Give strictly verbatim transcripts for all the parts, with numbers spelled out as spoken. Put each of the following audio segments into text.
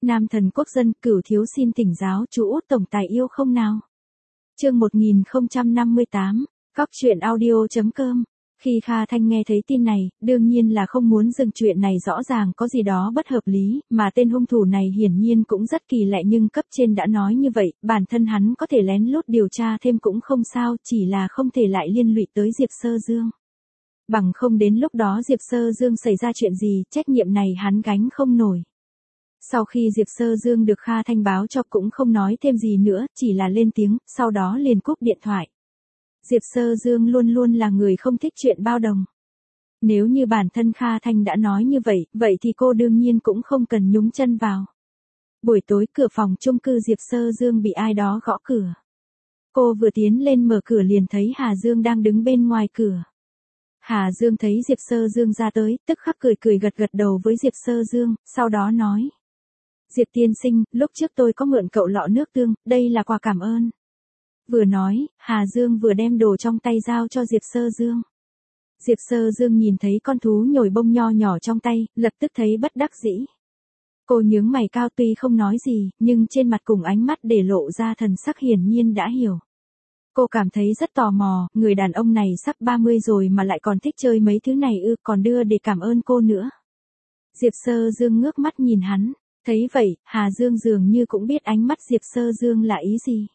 Nam thần quốc dân, Cửu thiếu xin thỉnh giáo chú Út tổng tài yêu không nào. Chương một nghìn không trăm năm mươi tám, Góc truyện audio chấm com. Khi Kha Thanh nghe thấy tin này, đương nhiên là không muốn dừng chuyện này, rõ ràng có gì đó bất hợp lý, mà tên hung thủ này hiển nhiên cũng rất kỳ lạ, nhưng cấp trên đã nói như vậy, bản thân hắn có thể lén lút điều tra thêm cũng không sao, chỉ là không thể lại liên lụy tới Diệp Sơ Dương. Bằng không đến lúc đó Diệp Sơ Dương xảy ra chuyện gì, trách nhiệm này hắn gánh không nổi. Sau khi Diệp Sơ Dương được Kha Thanh báo cho cũng không nói thêm gì nữa, chỉ là lên tiếng, sau đó liền cúp điện thoại. Diệp Sơ Dương luôn luôn là người không thích chuyện bao đồng. Nếu như bản thân Kha Thanh đã nói như vậy, vậy thì cô đương nhiên cũng không cần nhúng chân vào. Buổi tối cửa phòng chung cư Diệp Sơ Dương bị ai đó gõ cửa. Cô vừa tiến lên mở cửa liền thấy Hà Dương đang đứng bên ngoài cửa. Hà Dương thấy Diệp Sơ Dương ra tới, tức khắc cười cười gật gật đầu với Diệp Sơ Dương, sau đó nói. Diệp tiên sinh, lúc trước tôi có mượn cậu lọ nước tương, đây là quà cảm ơn. Vừa nói, Hà Dương vừa đem đồ trong tay giao cho Diệp Sơ Dương. Diệp Sơ Dương nhìn thấy con thú nhồi bông nho nhỏ trong tay, lập tức thấy bất đắc dĩ. Cô nhướng mày cao, tuy không nói gì, nhưng trên mặt cùng ánh mắt để lộ ra thần sắc hiển nhiên đã hiểu. Cô cảm thấy rất tò mò, người đàn ông này sắp ba mươi rồi mà lại còn thích chơi mấy thứ này ư, còn đưa để cảm ơn cô nữa. Diệp Sơ Dương ngước mắt nhìn hắn, thấy vậy, Hà Dương dường như cũng biết ánh mắt Diệp Sơ Dương là ý gì.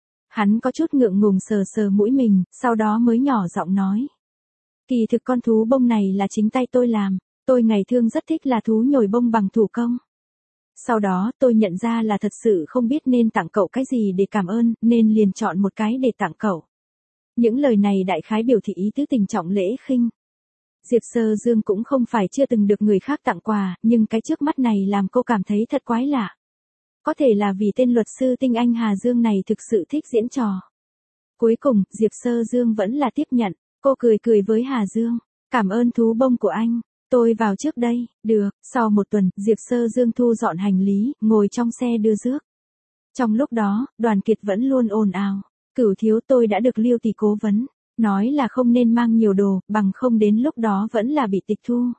Hắn có chút ngượng ngùng sờ sờ mũi mình, sau đó mới nhỏ giọng nói. Kỳ thực con thú bông này là chính tay tôi làm, tôi ngày thường rất thích là thú nhồi bông bằng thủ công. Sau đó tôi nhận ra là thật sự không biết nên tặng cậu cái gì để cảm ơn, nên liền chọn một cái để tặng cậu. Những lời này đại khái biểu thị ý tứ tình trọng lễ khinh. Diệp Sơ Dương cũng không phải chưa từng được người khác tặng quà, nhưng cái trước mắt này làm cô cảm thấy thật quái lạ. Có thể là vì tên luật sư tinh anh Hà Dương này thực sự thích diễn trò. Cuối cùng, Diệp Sơ Dương vẫn là tiếp nhận, cô cười cười với Hà Dương. Cảm ơn thú bông của anh, tôi vào trước đây, được. Sau một tuần, Diệp Sơ Dương thu dọn hành lý, ngồi trong xe đưa rước. Trong lúc đó, Đoàn Kiệt vẫn luôn ồn ào. Cửu thiếu, tôi đã được Liêu tỷ cố vấn, nói là không nên mang nhiều đồ, bằng không đến lúc đó vẫn là bị tịch thu.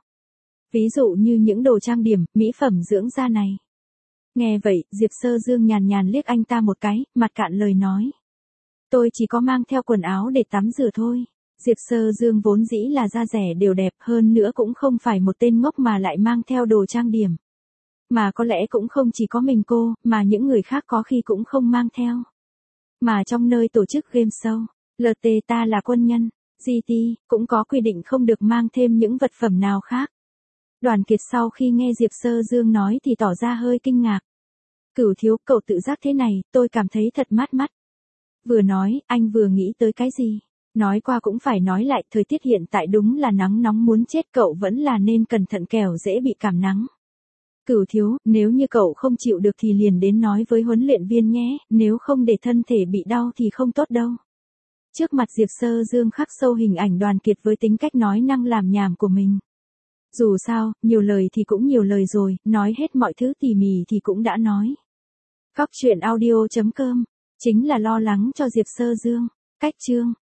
Ví dụ như những đồ trang điểm, mỹ phẩm dưỡng da này. Nghe vậy, Diệp Sơ Dương nhàn nhàn liếc anh ta một cái, mặt cạn lời nói. Tôi chỉ có mang theo quần áo để tắm rửa thôi. Diệp Sơ Dương vốn dĩ là da rẻ đều đẹp, hơn nữa cũng không phải một tên ngốc mà lại mang theo đồ trang điểm. Mà có lẽ cũng không chỉ có mình cô, mà những người khác có khi cũng không mang theo. Mà trong nơi tổ chức game show, lờ tê ta là quân nhân, giê tê, cũng có quy định không được mang thêm những vật phẩm nào khác. Đoàn Kiệt sau khi nghe Diệp Sơ Dương nói thì tỏ ra hơi kinh ngạc. Cửu thiếu, cậu tự giác thế này, tôi cảm thấy thật mát mắt. Vừa nói, anh vừa nghĩ tới cái gì? Nói qua cũng phải nói lại, thời tiết hiện tại đúng là nắng nóng muốn chết, cậu vẫn là nên cẩn thận kẻo dễ bị cảm nắng. Cửu thiếu, nếu như cậu không chịu được thì liền đến nói với huấn luyện viên nhé, nếu không để thân thể bị đau thì không tốt đâu. Trước mặt Diệp Sơ Dương khắc sâu hình ảnh Đoàn Kiệt với tính cách nói năng làm nhảm của mình. Dù sao, nhiều lời thì cũng nhiều lời rồi, nói hết mọi thứ tỉ mỉ thì cũng đã nói. Góc truyện audio chấm com, chính là lo lắng cho Diệp Sơ Dương. Cách chương